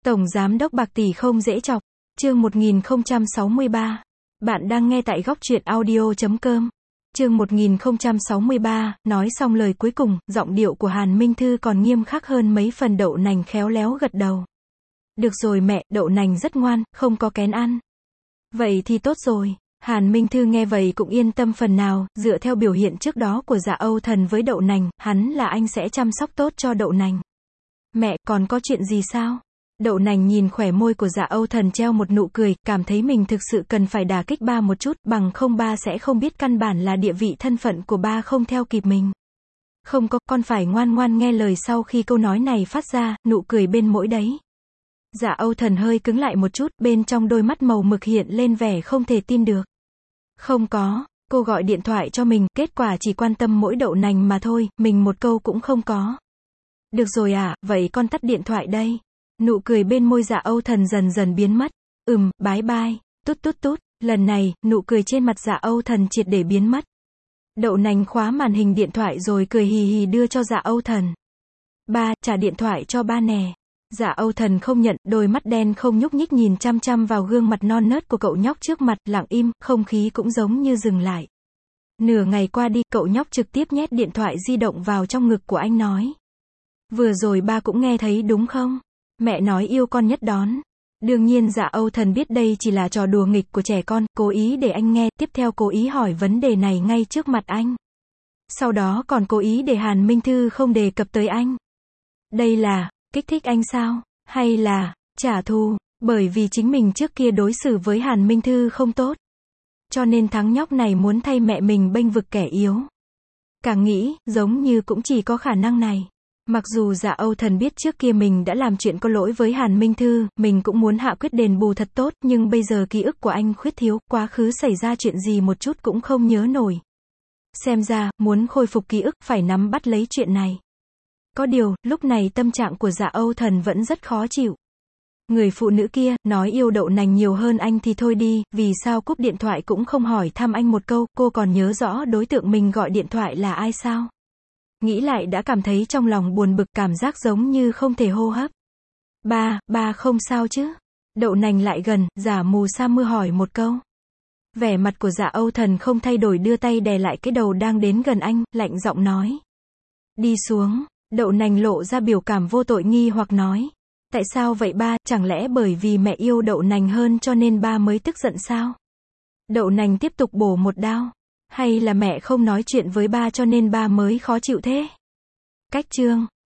Tổng giám đốc bạc tỷ không dễ chọc. Chương 1063. Bạn đang nghe tại góc truyện audio.com. Chương 1063, nói xong lời cuối cùng, giọng điệu của Hàn Minh Thư còn nghiêm khắc hơn mấy phần. Đậu nành khéo léo gật đầu. Được rồi mẹ, đậu nành rất ngoan, không có kén ăn. Vậy thì tốt rồi. Hàn Minh Thư nghe vậy cũng yên tâm phần nào, dựa theo biểu hiện trước đó của Dạ Âu Thần với đậu nành, hắn là anh sẽ chăm sóc tốt cho đậu nành. Mẹ, còn có chuyện gì sao? Đậu nành nhìn khỏe môi của Dạ Âu Thần treo một nụ cười, cảm thấy mình thực sự cần phải đả kích ba một chút, bằng không ba sẽ không biết căn bản là địa vị thân phận của ba không theo kịp mình. Không có, con phải ngoan ngoan nghe lời. Sau khi câu nói này phát ra, nụ cười bên mũi đấy. Dạ Âu Thần hơi cứng lại một chút, bên trong đôi mắt màu mực hiện lên vẻ không thể tin được. Không có, cô gọi điện thoại cho mình, kết quả chỉ quan tâm mỗi đậu nành mà thôi, mình một câu cũng không có. Được rồi à, vậy con tắt điện thoại đây. Nụ cười bên môi Dạ Âu Thần dần dần biến mất. Bye bye, tút tút tút. Lần này, nụ cười trên mặt Dạ Âu Thần triệt để biến mất. Đậu nành khóa màn hình điện thoại rồi cười hì hì đưa cho Dạ Âu Thần. Ba, trả điện thoại cho ba nè. Dạ Âu Thần không nhận, đôi mắt đen không nhúc nhích nhìn chăm chăm vào gương mặt non nớt của cậu nhóc trước mặt, lặng im, không khí cũng giống như dừng lại. Nửa ngày qua đi, cậu nhóc trực tiếp nhét điện thoại di động vào trong ngực của anh nói. Vừa rồi ba cũng nghe thấy đúng không? Mẹ nói yêu con nhất đón. Đương nhiên Dạ Âu Thần biết đây chỉ là trò đùa nghịch của trẻ con, cố ý để anh nghe, tiếp theo cố ý hỏi vấn đề này ngay trước mặt anh. Sau đó còn cố ý để Hàn Minh Thư không đề cập tới anh. Đây là kích thích anh sao? Hay là trả thù? Bởi vì chính mình trước kia đối xử với Hàn Minh Thư không tốt. Cho nên thằng nhóc này muốn thay mẹ mình bênh vực kẻ yếu. Càng nghĩ, giống như cũng chỉ có khả năng này. Mặc dù Dạ Âu Thần biết trước kia mình đã làm chuyện có lỗi với Hàn Minh Thư, mình cũng muốn hạ quyết đền bù thật tốt, nhưng bây giờ ký ức của anh khuyết thiếu, quá khứ xảy ra chuyện gì một chút cũng không nhớ nổi. Xem ra, muốn khôi phục ký ức, phải nắm bắt lấy chuyện này. Có điều, lúc này tâm trạng của Dạ Âu Thần vẫn rất khó chịu. Người phụ nữ kia, nói yêu đậu nành nhiều hơn anh thì thôi đi, vì sao cúp điện thoại cũng không hỏi thăm anh một câu, cô còn nhớ rõ đối tượng mình gọi điện thoại là ai sao? Nghĩ lại đã cảm thấy trong lòng buồn bực, cảm giác giống như không thể hô hấp. Ba không sao chứ? Đậu nành lại gần, giả mù sa mưa hỏi một câu. Vẻ mặt của Dạ Âu Thần không thay đổi, đưa tay đè lại cái đầu đang đến gần anh, lạnh giọng nói. Đi xuống. Đậu nành lộ ra biểu cảm vô tội nghi hoặc nói. Tại sao vậy ba, chẳng lẽ bởi vì mẹ yêu đậu nành hơn cho nên ba mới tức giận sao? Đậu nành tiếp tục bổ một đao. Hay là mẹ không nói chuyện với ba cho nên ba mới khó chịu thế? Cách chương